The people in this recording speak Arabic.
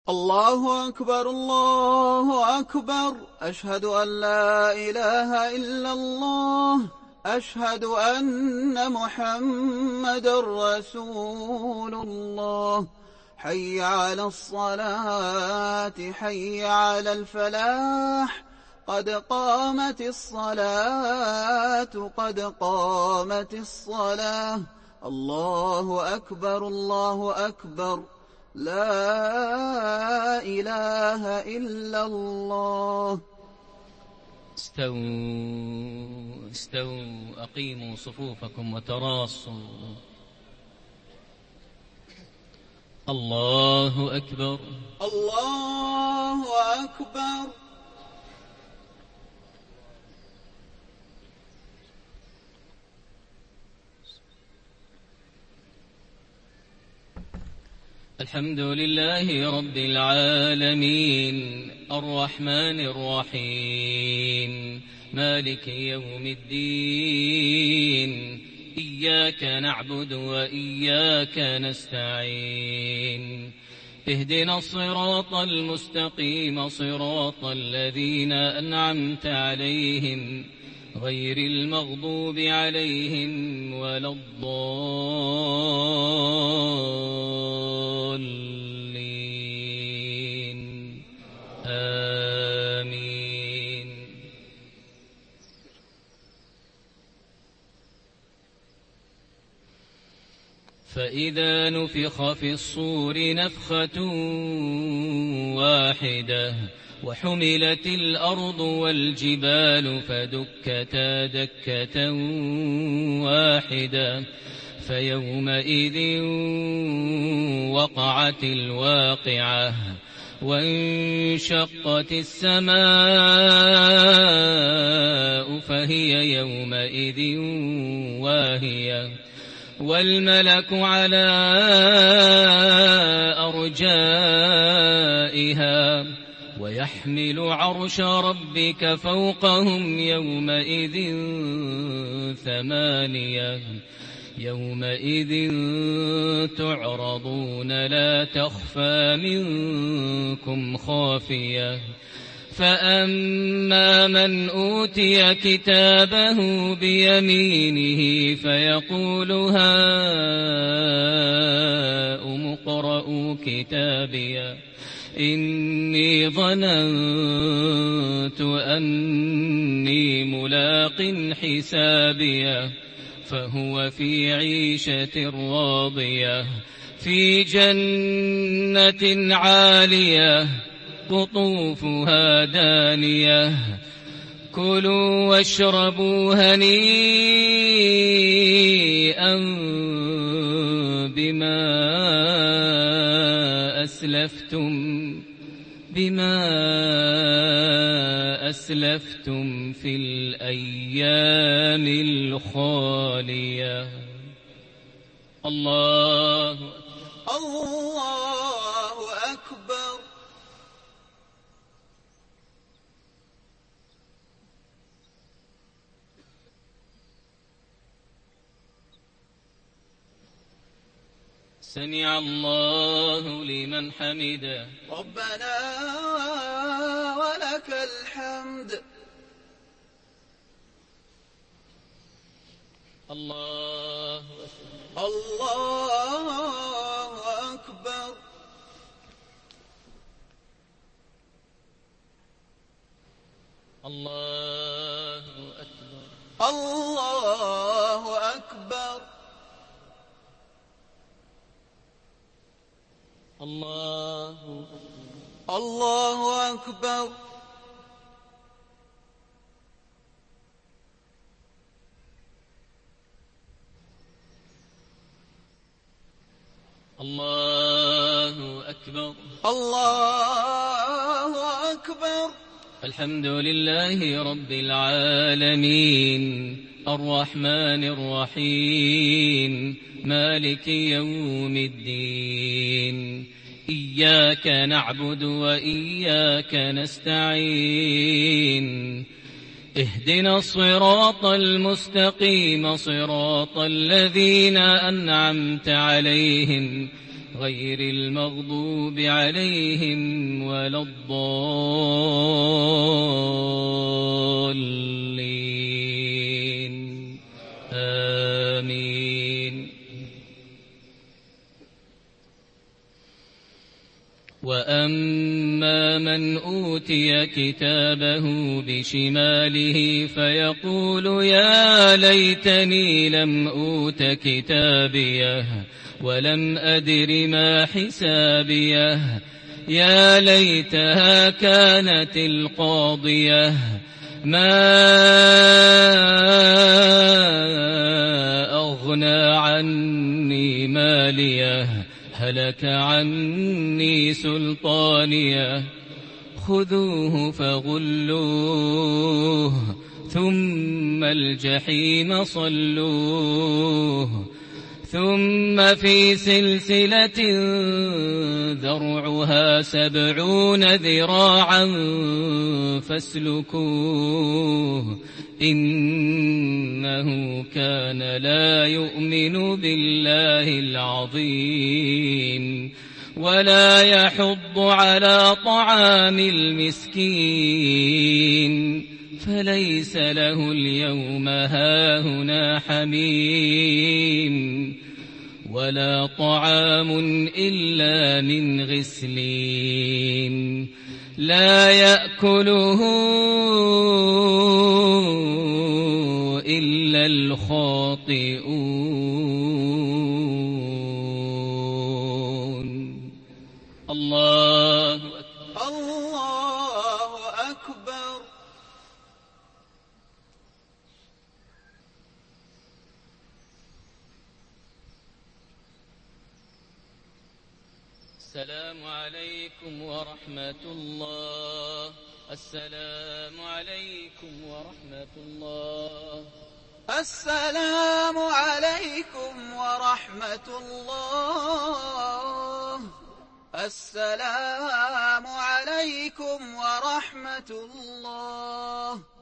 الله أكبر الله أكبر، أشهد أن لا إله إلا الله، أشهد أن محمد رسول الله. حي على الصلاة، حي على الفلاح، قد قامت الصلاة، قد قامت الصلاة. الله أكبر الله أكبر، لا إله إلا الله. استووا استووا، أقيموا صفوفكم وتراصوا. الله أكبر الله أكبر. الحمد لله رب العالمين، الرحمن الرحيم، مالك يوم الدين. إياك نعبد وإياك نستعين، اهدنا الصراط المستقيم، صراط الذين أنعمت عليهم، غير المغضوب عليهم ولا الضالين. آمين. فإذا نفخ في الصور نفخة واحدة، وحملت الأرض والجبال فدكتا دكة واحدة، فيومئذ وقعت الواقعة، وانشقت السماء فهي يومئذ واهية، والملك على أرجائها، ويحمل عرش ربك فوقهم يومئذ ثمانية. يومئذ تعرضون لا تخفى منكم خافية. فأما من أوتي كتابه بيمينه فيقول هاؤم اقرءوا كتابيه، إني ظننت أني ملاق حسابيه، فهو في عيشة راضية، في جنة عالية، قطوفها دانية. كلوا واشربوا هنيئا بما أسلفتم في الأيام الخالية. الله أكبر. سمع الله لمن حمده، ربنا ولك الحمد. الله أكبر. الله أكبر. الله أكبر. الله أكبر. الله أكبر. الله أكبر. الحمد لله رب العالمين، الرحمن الرحيم، مالك يوم الدين. إياك نعبد وإياك نستعين، اهدنا الصراط المستقيم، صراط الذين أنعمت عليهم، غير المغضوب عليهم ولا الضالين آمين. وأما من أوتي كتابه بشماله فيقول يا ليتني لم أوت كتابيه ولم أدر ما حسابيه يا ليتها كانت القاضية ما أغنى عني ماليه هلك عني سلطانيه خذوه فغلوه ثم الجحيم صلوه ثم في سلسلة ذرعها 70 ذراعا فاسلكوه إنه كان لا يؤمن بالله العظيم ولا يحض على طعام المسكين فليس له اليوم هاهنا حميم ولا طعام إلا من غسلين لا يأكله إلا الخاطئون. الله أكبر. الله أكبر. السلام عليكم ورحمة الله. السلام عليكم ورحمة الله. السلام عليكم ورحمة الله. السلام عليكم ورحمة الله.